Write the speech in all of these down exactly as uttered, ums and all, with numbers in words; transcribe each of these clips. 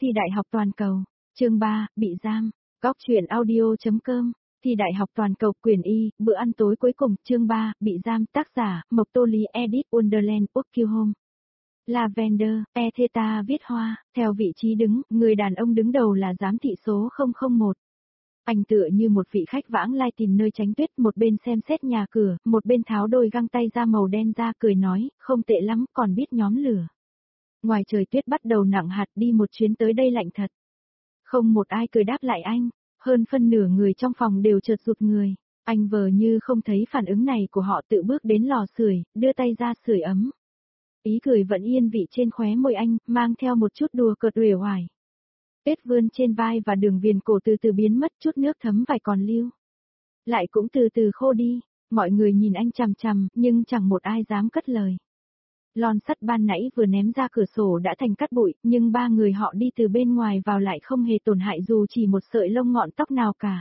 Thi đại học toàn cầu. Chương ba, bị giam. Góc truyện audio.com. Thi đại học toàn cầu quyển Y, bữa ăn tối cuối cùng. Chương ba, bị giam. Tác giả, Mộc Tô Lý edit Wonderland, Oklahoma. Lavender, E Theta viết hoa, theo vị trí đứng, người đàn ông đứng đầu là giám thị số không không một. Anh tựa như một vị khách vãng lai tìm nơi tránh tuyết, một bên xem xét nhà cửa, một bên tháo đôi găng tay da màu đen ra cười nói, không tệ lắm, còn biết nhóm lửa. Ngoài trời tuyết bắt đầu nặng hạt, đi một chuyến tới đây lạnh thật. Không một ai cười đáp lại anh, hơn phân nửa người trong phòng đều chợt rụt người. Anh vờ như không thấy phản ứng này của họ, tự bước đến lò sưởi, đưa tay ra sưởi ấm. Ý cười vẫn yên vị trên khóe môi anh, mang theo một chút đùa cợt uể oải. Vết vươn trên vai và đường viền cổ từ từ biến mất, chút nước thấm vải còn lưu. Lại cũng từ từ khô đi, mọi người nhìn anh chằm chằm, nhưng chẳng một ai dám cất lời. Lon sắt ban nãy vừa ném ra cửa sổ đã thành cát bụi, nhưng ba người họ đi từ bên ngoài vào lại không hề tổn hại dù chỉ một sợi lông ngọn tóc nào cả.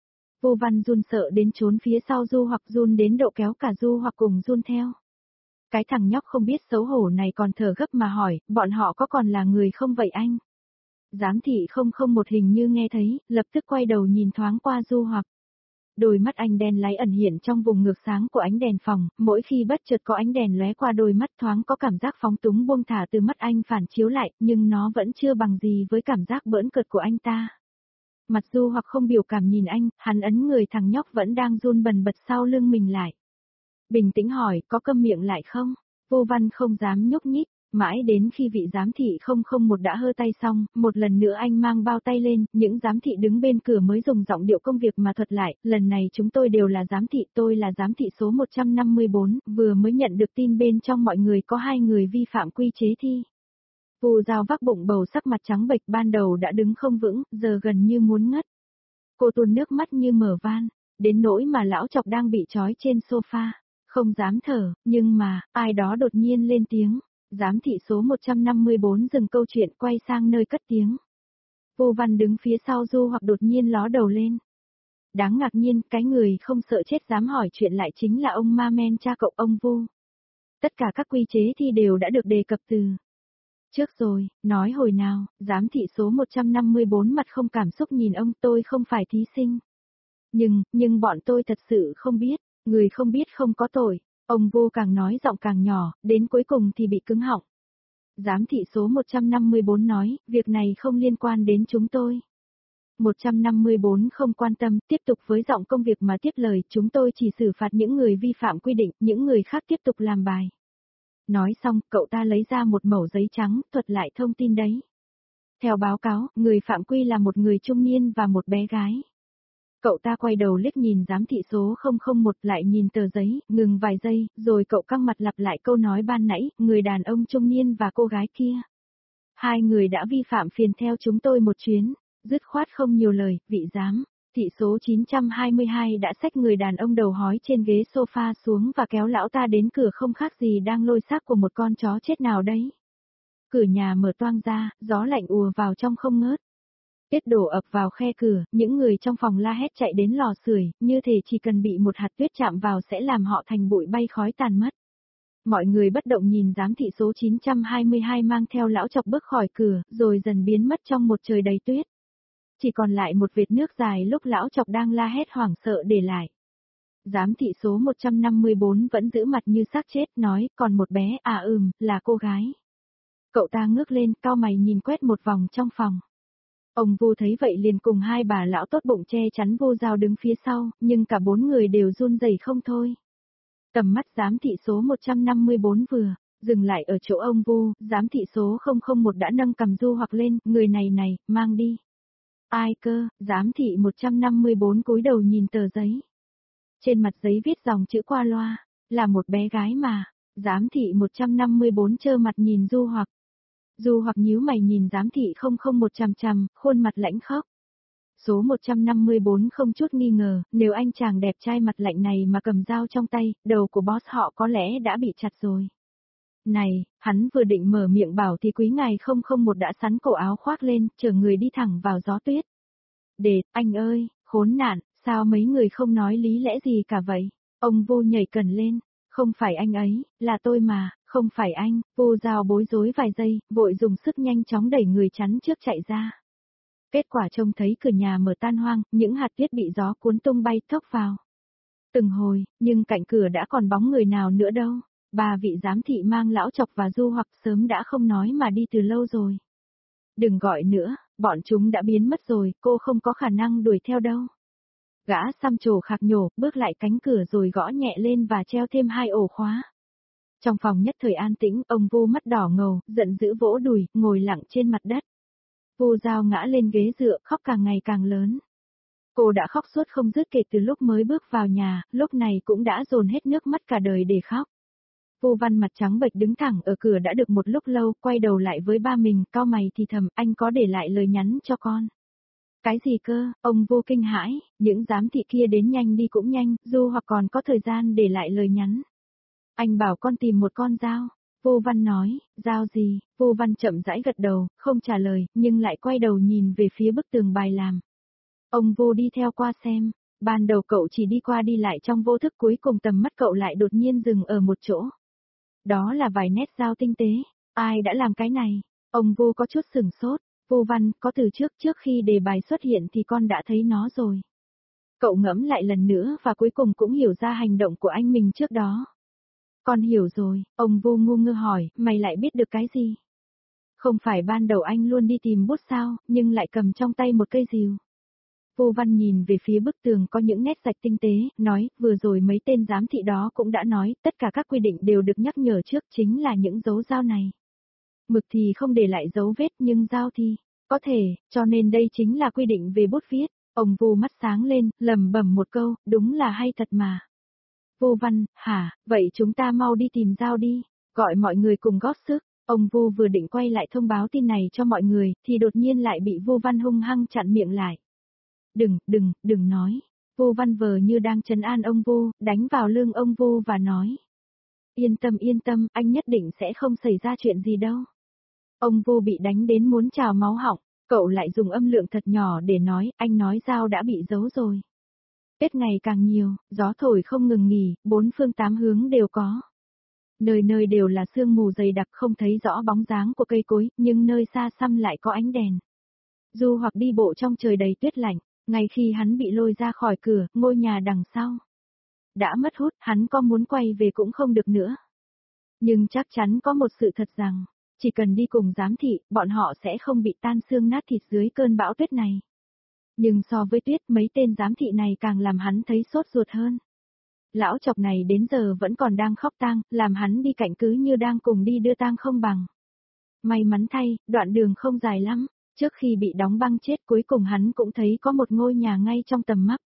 Vô Văn run sợ đến trốn phía sau Du Hoặc, run đến độ kéo cả Du Hoặc cùng run theo. Cái thằng nhóc không biết xấu hổ này còn thở gấp mà hỏi, bọn họ có còn là người không vậy anh? Giám thị không không một hình như nghe thấy, lập tức quay đầu nhìn thoáng qua Du Hoặc. Đôi mắt anh đen láy ẩn hiện trong vùng ngược sáng của ánh đèn phòng, mỗi khi bất chợt có ánh đèn lóe qua đôi mắt thoáng có cảm giác phóng túng buông thả từ mắt anh phản chiếu lại, nhưng nó vẫn chưa bằng gì với cảm giác bỡn cợt của anh ta. Mặt Du Hoặc không biểu cảm nhìn anh, hắn ấn người thằng nhóc vẫn đang run bần bật sau lưng mình lại. Bình tĩnh hỏi, có câm miệng lại không? Vô Văn không dám nhúc nhích. Mãi đến khi vị giám thị không không một đã hơ tay xong, một lần nữa anh mang bao tay lên, những giám thị đứng bên cửa mới dùng giọng điệu công việc mà thuật lại, lần này chúng tôi đều là giám thị, tôi là giám thị số một trăm năm mươi bốn, vừa mới nhận được tin bên trong mọi người có hai người vi phạm quy chế thi. Vu Giao vác bụng bầu sắc mặt trắng bệch, ban đầu đã đứng không vững, giờ gần như muốn ngất. Cô tuôn nước mắt như mở van, đến nỗi mà lão Chọc đang bị trói trên sofa, không dám thở, nhưng mà, ai đó đột nhiên lên tiếng. Giám thị số một trăm năm mươi bốn dừng câu chuyện quay sang nơi cất tiếng. Vô Văn đứng phía sau Du Hoặc đột nhiên ló đầu lên. Đáng ngạc nhiên, cái người không sợ chết dám hỏi chuyện lại chính là ông Ma Men, cha cậu ông Vu. Tất cả các quy chế thi đều đã được đề cập từ trước rồi, nói hồi nào, giám thị số một trăm năm mươi bốn mặt không cảm xúc nhìn ông, tôi không phải thí sinh. Nhưng, nhưng bọn tôi thật sự không biết, người không biết không có tội. Ông Vô càng nói giọng càng nhỏ, đến cuối cùng thì bị cứng họng. Giám thị số một trăm năm mươi bốn nói, việc này không liên quan đến chúng tôi. một trăm năm mươi bốn không quan tâm, tiếp tục với giọng công việc mà tiếp lời, chúng tôi chỉ xử phạt những người vi phạm quy định, những người khác tiếp tục làm bài. Nói xong, cậu ta lấy ra một mẩu giấy trắng, thuật lại thông tin đấy. Theo báo cáo, người phạm quy là một người trung niên và một bé gái. Cậu ta quay đầu liếc nhìn giám thị số không không một, lại nhìn tờ giấy, ngừng vài giây, rồi cậu căng mặt lặp lại câu nói ban nãy, người đàn ông trung niên và cô gái kia. Hai người đã vi phạm phiền theo chúng tôi một chuyến, dứt khoát không nhiều lời, vị giám. Thị số chín trăm hai mươi hai đã xách người đàn ông đầu hói trên ghế sofa xuống và kéo lão ta đến cửa, không khác gì đang lôi xác của một con chó chết nào đấy. Cửa nhà mở toang ra, gió lạnh ùa vào trong không ngớt. Tuyết đổ ập vào khe cửa, những người trong phòng la hét chạy đến lò sưởi, như thể chỉ cần bị một hạt tuyết chạm vào sẽ làm họ thành bụi bay khói tàn mất. Mọi người bất động nhìn giám thị số chín trăm hai mươi hai mang theo lão Chọc bước khỏi cửa, rồi dần biến mất trong một trời đầy tuyết. Chỉ còn lại một vệt nước dài lúc lão Chọc đang la hét hoảng sợ để lại. Giám thị số một trăm năm mươi bốn vẫn giữ mặt như xác chết, nói, còn một bé, à ừm, là cô gái. Cậu ta ngước lên, cau mày nhìn quét một vòng trong phòng. Ông Vu thấy vậy liền cùng hai bà lão tốt bụng che chắn Vô Giao đứng phía sau, nhưng cả bốn người đều run rẩy không thôi. Tầm mắt giám thị số một trăm năm mươi bốn vừa dừng lại ở chỗ ông Vu, giám thị số không không một đã nâng cằm Du Hoặc lên, người này này, mang đi. Ai cơ? Giám thị một trăm năm mươi bốn cúi đầu nhìn tờ giấy. Trên mặt giấy viết dòng chữ qua loa, là một bé gái mà. Giám thị một trăm năm mươi bốn trơ mặt nhìn Du Hoặc. Du Hoặc nhíu mày nhìn giám thị không không một chằm chằm, khuôn mặt lãnh khốc. Số một trăm năm mươi bốn không chút nghi ngờ, nếu anh chàng đẹp trai mặt lạnh này mà cầm dao trong tay, đầu của boss họ có lẽ đã bị chặt rồi. Này, hắn vừa định mở miệng bảo thì quý ngài không không một đã sắn cổ áo khoác lên, chở người đi thẳng vào gió tuyết. Để, anh ơi, khốn nạn, sao mấy người không nói lý lẽ gì cả vậy? Ông Vô nhảy cần lên, không phải anh ấy, là tôi mà, Không phải anh, Vu Giao bối rối vài giây, vội dùng sức nhanh chóng đẩy người chắn trước chạy ra. Kết quả trông thấy cửa nhà mở tan hoang, những hạt tuyết bị gió cuốn tung bay thốc vào. Từng hồi, nhưng cạnh cửa đã còn bóng người nào nữa đâu. Bà vị giám thị mang Lão Chọc và Du Hoặc sớm đã không nói mà đi từ lâu rồi. Đừng gọi nữa, bọn chúng đã biến mất rồi, cô không có khả năng đuổi theo đâu. Gã xăm trổ khạc nhổ, bước lại cánh cửa rồi gõ nhẹ lên và treo thêm hai ổ khóa. Trong phòng nhất thời an tĩnh, ông Vu mắt đỏ ngầu, giận dữ vỗ đùi, ngồi lặng trên mặt đất. Vu Giao ngã lên ghế dựa, khóc càng ngày càng lớn. Cô đã khóc suốt không dứt kể từ lúc mới bước vào nhà, lúc này cũng đã dồn hết nước mắt cả đời để khóc. Vu Văn mặt trắng bệch đứng thẳng ở cửa đã được một lúc lâu, quay đầu lại với ba mình, cau mày thì thầm, anh có để lại lời nhắn cho con. Cái gì cơ, ông Vu kinh hãi, những giám thị kia đến nhanh đi cũng nhanh, Du Hoặc còn có thời gian để lại lời nhắn. Anh bảo con tìm một con dao. Vu Văn nói, dao gì? Vu Văn chậm rãi gật đầu, không trả lời, nhưng lại quay đầu nhìn về phía bức tường bài làm. Ông Vu đi theo qua xem, ban đầu cậu chỉ đi qua đi lại trong vô thức, cuối cùng tầm mắt cậu lại đột nhiên dừng ở một chỗ. Đó là vài nét dao tinh tế, ai đã làm cái này? Ông Vu có chút sửng sốt, Vu Văn, có từ trước trước khi đề bài xuất hiện thì con đã thấy nó rồi. Cậu ngẫm lại lần nữa và cuối cùng cũng hiểu ra hành động của anh mình trước đó. Con hiểu rồi, ông Vu ngu ngơ hỏi, mày lại biết được cái gì? Không phải ban đầu anh luôn đi tìm bút sao, nhưng lại cầm trong tay một cây rìu. Vu Văn nhìn về phía bức tường có những nét rạch tinh tế, nói, vừa rồi mấy tên giám thị đó cũng đã nói, tất cả các quy định đều được nhắc nhở trước, chính là những dấu dao này. Mực thì không để lại dấu vết nhưng dao thì, có thể, cho nên đây chính là quy định về bút viết. Ông Vu mắt sáng lên, lẩm bẩm một câu, đúng là hay thật mà. Vu Văn, hả, vậy chúng ta mau đi tìm dao đi, gọi mọi người cùng góp sức. Ông Vu vừa định quay lại thông báo tin này cho mọi người, thì đột nhiên lại bị Vu Văn hung hăng chặn miệng lại. Đừng, đừng, đừng nói. Vu Văn vờ như đang trấn an ông Vu, đánh vào lưng ông Vu và nói. Yên tâm yên tâm, anh nhất định sẽ không xảy ra chuyện gì đâu. Ông Vu bị đánh đến muốn trào máu họng, cậu lại dùng âm lượng thật nhỏ để nói, anh nói dao đã bị giấu rồi. Kết ngày càng nhiều, gió thổi không ngừng nghỉ, bốn phương tám hướng đều có. Nơi nơi đều là sương mù dày đặc, không thấy rõ bóng dáng của cây cối, nhưng nơi xa xăm lại có ánh đèn. Du Hoặc đi bộ trong trời đầy tuyết lạnh, ngay khi hắn bị lôi ra khỏi cửa, ngôi nhà đằng sau đã mất hút, hắn có muốn quay về cũng không được nữa. Nhưng chắc chắn có một sự thật rằng, chỉ cần đi cùng giám thị, bọn họ sẽ không bị tan xương nát thịt dưới cơn bão tuyết này. Nhưng so với tuyết, mấy tên giám thị này càng làm hắn thấy sốt ruột hơn. Lão Chọc này đến giờ vẫn còn đang khóc tang, làm hắn đi cạnh cứ như đang cùng đi đưa tang không bằng. May mắn thay, đoạn đường không dài lắm, trước khi bị đóng băng chết cuối cùng hắn cũng thấy có một ngôi nhà ngay trong tầm mắt.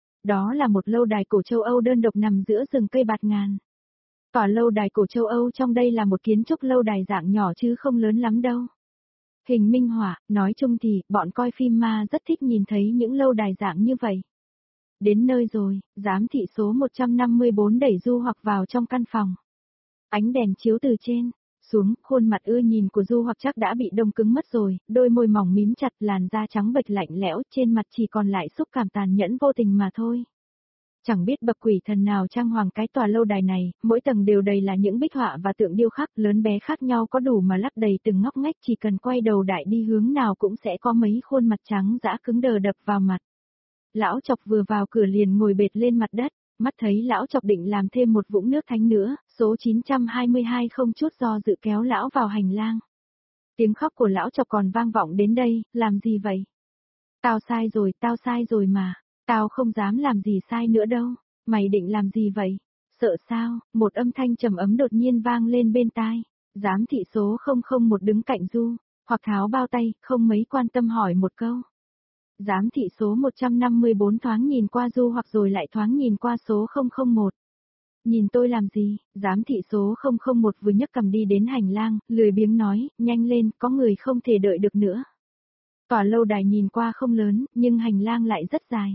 Đó là một lâu đài cổ châu Âu đơn độc nằm giữa rừng cây bạt ngàn. Tòa lâu đài cổ châu Âu trong đây là một kiến trúc lâu đài dạng nhỏ chứ không lớn lắm đâu. Hình minh họa, nói chung thì, bọn coi phim ma rất thích nhìn thấy những lâu đài dạng như vậy. Đến nơi rồi, giám thị số một trăm năm mươi bốn đẩy Du Hoặc vào trong căn phòng. Ánh đèn chiếu từ trên xuống, khuôn mặt ưa nhìn của Du Hoặc chắc đã bị đông cứng mất rồi, đôi môi mỏng mím chặt, làn da trắng bệch lạnh lẽo, trên mặt chỉ còn lại xúc cảm tàn nhẫn vô tình mà thôi. Chẳng biết bậc quỷ thần nào trang hoàng cái tòa lâu đài này, mỗi tầng đều đầy là những bích họa và tượng điêu khắc lớn bé khác nhau có đủ mà lắp đầy từng ngóc ngách, chỉ cần quay đầu đại đi hướng nào cũng sẽ có mấy khuôn mặt trắng dã cứng đờ đập vào mặt. Lão Chọc vừa vào cửa liền ngồi bệt lên mặt đất, mắt thấy Lão Chọc định làm thêm một vũng nước thánh nữa, số chín trăm hai mươi hai không chút do dự kéo lão vào hành lang. Tiếng khóc của Lão Chọc còn vang vọng đến đây, làm gì vậy? Tao sai rồi, tao sai rồi mà. Tao không dám làm gì sai nữa đâu, mày định làm gì vậy? Sợ sao? Một âm thanh trầm ấm đột nhiên vang lên bên tai. Giám thị số không không một đứng cạnh Du, hoặc tháo bao tay, không mấy quan tâm hỏi một câu. Giám thị số một trăm năm mươi bốn thoáng nhìn qua Du hoặc rồi lại thoáng nhìn qua số không không một. Nhìn tôi làm gì? Giám thị số không không một vừa nhấc cầm đi đến hành lang, lười biếng nói, nhanh lên, có người không thể đợi được nữa. Tòa lâu đài nhìn qua không lớn, nhưng hành lang lại rất dài.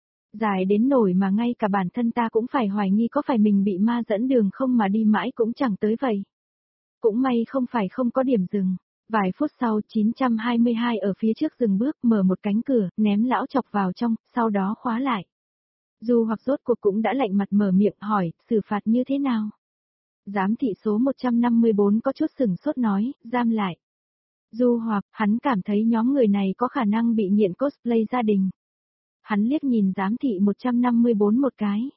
Dài đến nổi mà ngay cả bản thân ta cũng phải hoài nghi có phải mình bị ma dẫn đường không mà đi mãi cũng chẳng tới vậy. Cũng may không phải không có điểm dừng. Vài phút sau chín trăm hai mươi hai ở phía trước dừng bước, mở một cánh cửa, ném Lão Chọc vào trong, sau đó khóa lại. Du hoặc rốt cuộc cũng đã lạnh mặt mở miệng hỏi, xử phạt như thế nào? Giám thị số một trăm năm mươi bốn có chút sửng sốt nói, giam lại. Du Hoặc, hắn cảm thấy nhóm người này có khả năng bị nghiện cosplay gia đình. Hắn liếc nhìn giám thị một trăm năm mươi bốn một cái.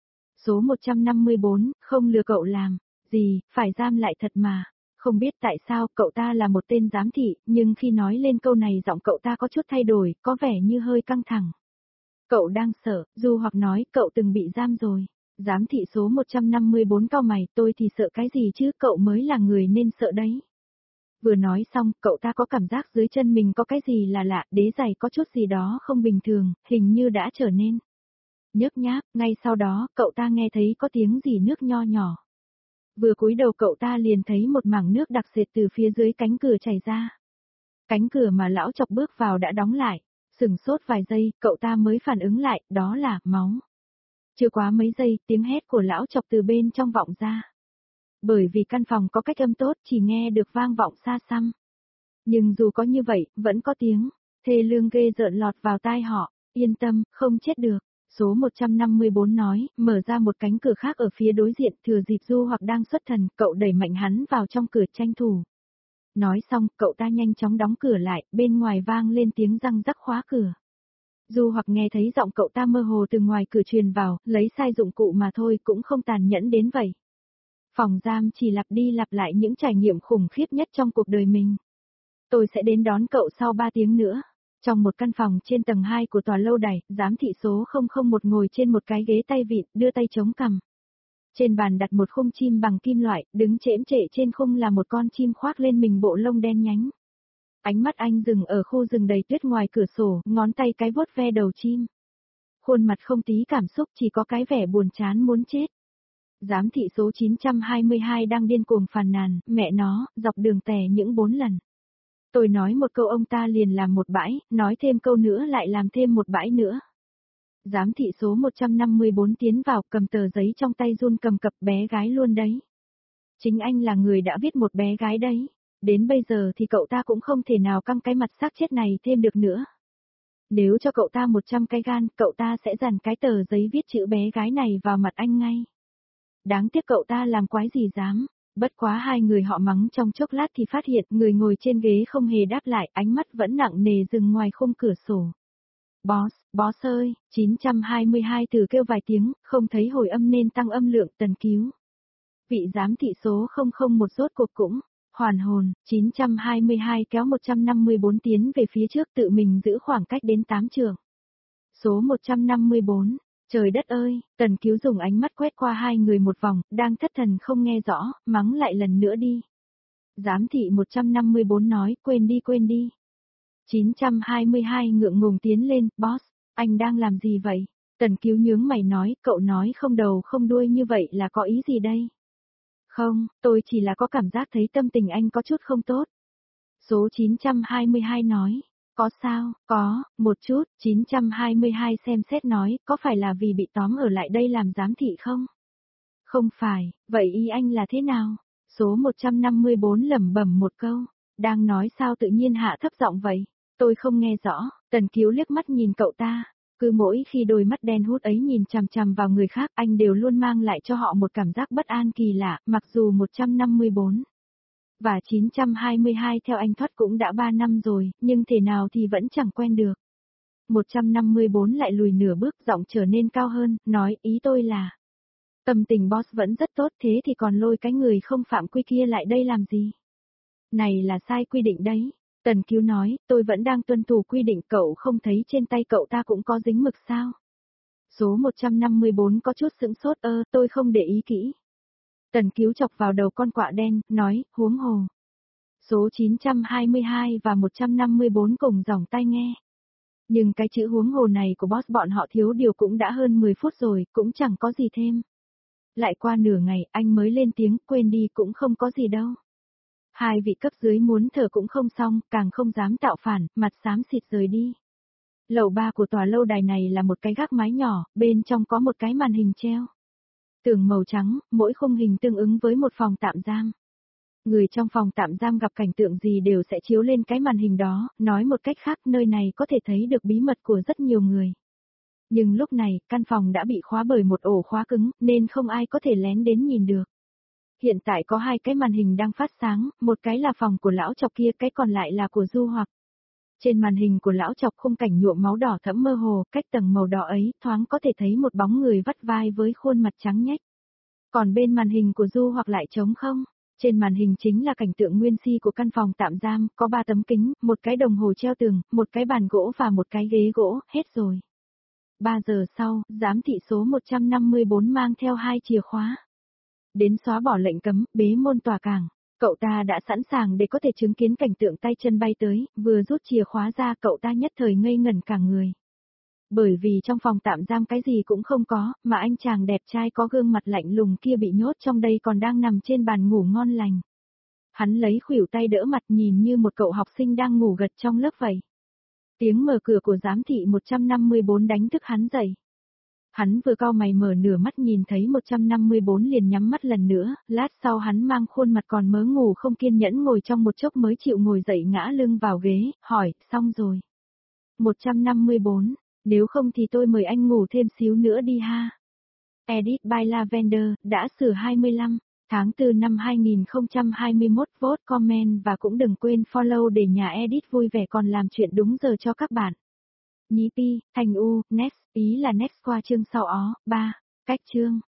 Số một trăm năm mươi bốn, không lừa cậu làm, gì, phải giam lại thật mà. Không biết tại sao cậu ta là một tên giám thị, nhưng khi nói lên câu này giọng cậu ta có chút thay đổi, có vẻ như hơi căng thẳng. Cậu đang sợ, Du Hoặc nói cậu từng bị giam rồi. Giám thị số một trăm năm mươi bốn cau mày, tôi thì sợ cái gì chứ, cậu mới là người nên sợ đấy. Vừa nói xong, cậu ta có cảm giác dưới chân mình có cái gì là lạ, đế giày có chút gì đó không bình thường, hình như đã trở nên nhớp nháp, ngay sau đó, cậu ta nghe thấy có tiếng gì nước nho nhỏ. Vừa cúi đầu cậu ta liền thấy một mảng nước đặc sệt từ phía dưới cánh cửa chảy ra. Cánh cửa mà lão Chọc bước vào đã đóng lại, sửng sốt vài giây, cậu ta mới phản ứng lại, đó là máu. Chưa quá mấy giây, tiếng hét của lão Chọc từ bên trong vọng ra. Bởi vì căn phòng có cách âm tốt, chỉ nghe được vang vọng xa xăm. Nhưng dù có như vậy, vẫn có tiếng thê lương ghê rợn lọt vào tai họ. Yên tâm, không chết được. Số một trăm năm mươi bốn nói, mở ra một cánh cửa khác ở phía đối diện, thừa dịp Du Hoặc đang xuất thần, cậu đẩy mạnh hắn vào trong cửa tranh thủ. Nói xong, cậu ta nhanh chóng đóng cửa lại, bên ngoài vang lên tiếng răng rắc khóa cửa. Du Hoặc nghe thấy giọng cậu ta mơ hồ từ ngoài cửa truyền vào, lấy sai dụng cụ mà thôi cũng không tàn nhẫn đến vậy. Phòng giam chỉ lặp đi lặp lại những trải nghiệm khủng khiếp nhất trong cuộc đời mình. Tôi sẽ đến đón cậu sau ba tiếng nữa. Trong một căn phòng trên tầng hai của tòa lâu đài, giám thị số không không một ngồi trên một cái ghế tay vịn, đưa tay chống cằm. Trên bàn đặt một khung chim bằng kim loại, đứng chễm trệ trên khung là một con chim khoác lên mình bộ lông đen nhánh. Ánh mắt anh dừng ở khu rừng đầy tuyết ngoài cửa sổ, ngón tay cái vuốt ve đầu chim. Khuôn mặt không tí cảm xúc, chỉ có cái vẻ buồn chán muốn chết. Giám thị số chín trăm hai mươi hai đang điên cuồng phàn nàn, mẹ nó, dọc đường tè những bốn lần. Tôi nói một câu ông ta liền làm một bãi, nói thêm câu nữa lại làm thêm một bãi nữa. Giám thị số một trăm năm mươi bốn tiến vào, cầm tờ giấy trong tay run cầm cập, bé gái luôn đấy. Chính anh là người đã viết một bé gái đấy. Đến bây giờ thì cậu ta cũng không thể nào căng cái mặt xác chết này thêm được nữa. Nếu cho cậu ta một trăm cái gan, cậu ta sẽ dàn cái tờ giấy viết chữ bé gái này vào mặt anh ngay. Đáng tiếc cậu ta làm quái gì dám. Bất quá hai người họ mắng trong chốc lát thì phát hiện người ngồi trên ghế không hề đáp lại, ánh mắt vẫn nặng nề dừng ngoài khung cửa sổ. Boss, boss ơi, chín trăm hai mươi hai từ kêu vài tiếng, không thấy hồi âm nên tăng âm lượng, Tần Cứu. Vị giám thị số không không một rốt cuộc cũng hoàn hồn, chín trăm hai mươi hai kéo một trăm năm mươi bốn tiến về phía trước, tự mình giữ khoảng cách đến tám trượng. Số một trăm năm mươi bốn, trời đất ơi, Tần Cứu dùng ánh mắt quét qua hai người một vòng, đang thất thần không nghe rõ, mắng lại lần nữa đi. Giám thị một trăm năm mươi bốn nói, quên đi quên đi. chín trăm hai mươi hai ngượng ngùng tiến lên, boss, anh đang làm gì vậy? Tần Cứu nhướng mày nói, cậu nói không đầu không đuôi như vậy là có ý gì đây? Không, tôi chỉ là có cảm giác thấy tâm tình anh có chút không tốt. Số chín trăm hai mươi hai nói, có sao, có, một chút, chín trăm hai mươi hai xem xét nói, có phải là vì bị tóm ở lại đây làm giám thị không? Không phải, vậy ý anh là thế nào? Số một trăm năm mươi bốn lẩm bẩm một câu, đang nói sao tự nhiên hạ thấp giọng vậy? Tôi không nghe rõ, Tần Cứu liếc mắt nhìn cậu ta. Cứ mỗi khi đôi mắt đen hút ấy nhìn chằm chằm vào người khác, anh đều luôn mang lại cho họ một cảm giác bất an kỳ lạ, mặc dù một trăm năm mươi bốn và chín trăm hai mươi hai theo anh thoát cũng đã ba năm rồi, nhưng thế nào thì vẫn chẳng quen được. một trăm năm mươi bốn lại lùi nửa bước, giọng trở nên cao hơn, nói ý tôi là tâm tình boss vẫn rất tốt, thế thì còn lôi cái người không phạm quy kia lại đây làm gì? Này là sai quy định đấy. Tần Cứu nói, tôi vẫn đang tuân thủ quy định, cậu không thấy trên tay cậu ta cũng có dính mực sao? Số một trăm năm mươi bốn có chút sững sốt, ơ, tôi không để ý kỹ. Tần Cứu chọc vào đầu con quạ đen, nói, huống hồ. Số chín trăm hai mươi hai và một trăm năm mươi bốn cùng dòng tai nghe. Nhưng cái chữ huống hồ này của boss bọn họ thiếu điều cũng đã hơn mười phút rồi, cũng chẳng có gì thêm. Lại qua nửa ngày, anh mới lên tiếng, quên đi cũng không có gì đâu. Hai vị cấp dưới muốn thở cũng không xong, càng không dám tạo phản, mặt xám xịt rời đi. Lầu ba của tòa lâu đài này là một cái gác mái nhỏ, bên trong có một cái màn hình treo. Tường màu trắng, mỗi khung hình tương ứng với một phòng tạm giam. Người trong phòng tạm giam gặp cảnh tượng gì đều sẽ chiếu lên cái màn hình đó, nói một cách khác nơi này có thể thấy được bí mật của rất nhiều người. Nhưng lúc này, căn phòng đã bị khóa bởi một ổ khóa cứng, nên không ai có thể lén đến nhìn được. Hiện tại có hai cái màn hình đang phát sáng, một cái là phòng của lão chọc kia, cái còn lại là của Du Hoặc. Trên màn hình của lão chọc khung cảnh nhuộm máu đỏ thẫm mơ hồ, cách tầng màu đỏ ấy, thoáng có thể thấy một bóng người vắt vai với khuôn mặt trắng nhếch. Còn bên màn hình của Du Hoặc lại trống không. Trên màn hình chính là cảnh tượng nguyên si của căn phòng tạm giam, có ba tấm kính, một cái đồng hồ treo tường, một cái bàn gỗ và một cái ghế gỗ, hết rồi. ba giờ sau, giám thị số một trăm năm mươi bốn mang theo hai chìa khóa. Đến xóa bỏ lệnh cấm, bế môn tòa cảng. Cậu ta đã sẵn sàng để có thể chứng kiến cảnh tượng tay chân bay tới, vừa rút chìa khóa ra cậu ta nhất thời ngây ngẩn cả người. Bởi vì trong phòng tạm giam cái gì cũng không có, mà anh chàng đẹp trai có gương mặt lạnh lùng kia bị nhốt trong đây còn đang nằm trên bàn ngủ ngon lành. Hắn lấy khuỷu tay đỡ mặt nhìn như một cậu học sinh đang ngủ gật trong lớp vậy. Tiếng mở cửa của giám thị một trăm năm mươi bốn đánh thức hắn dậy. Hắn vừa cau mày mở nửa mắt nhìn thấy một trăm năm mươi bốn liền nhắm mắt lần nữa, lát sau hắn mang khuôn mặt còn mớ ngủ không kiên nhẫn ngồi trong một chốc mới chịu ngồi dậy ngã lưng vào ghế, hỏi, xong rồi. một trăm năm mươi bốn, nếu không thì tôi mời anh ngủ thêm xíu nữa đi ha. Edit by Lavender, đã sửa hai mươi lăm, tháng tư năm hai nghìn không trăm hai mươi mốt, vote, comment và cũng đừng quên follow để nhà Edit vui vẻ còn làm chuyện đúng giờ cho các bạn. Nhí pi, thành u, next, ý là next qua chương sau ó, ba, cách chương.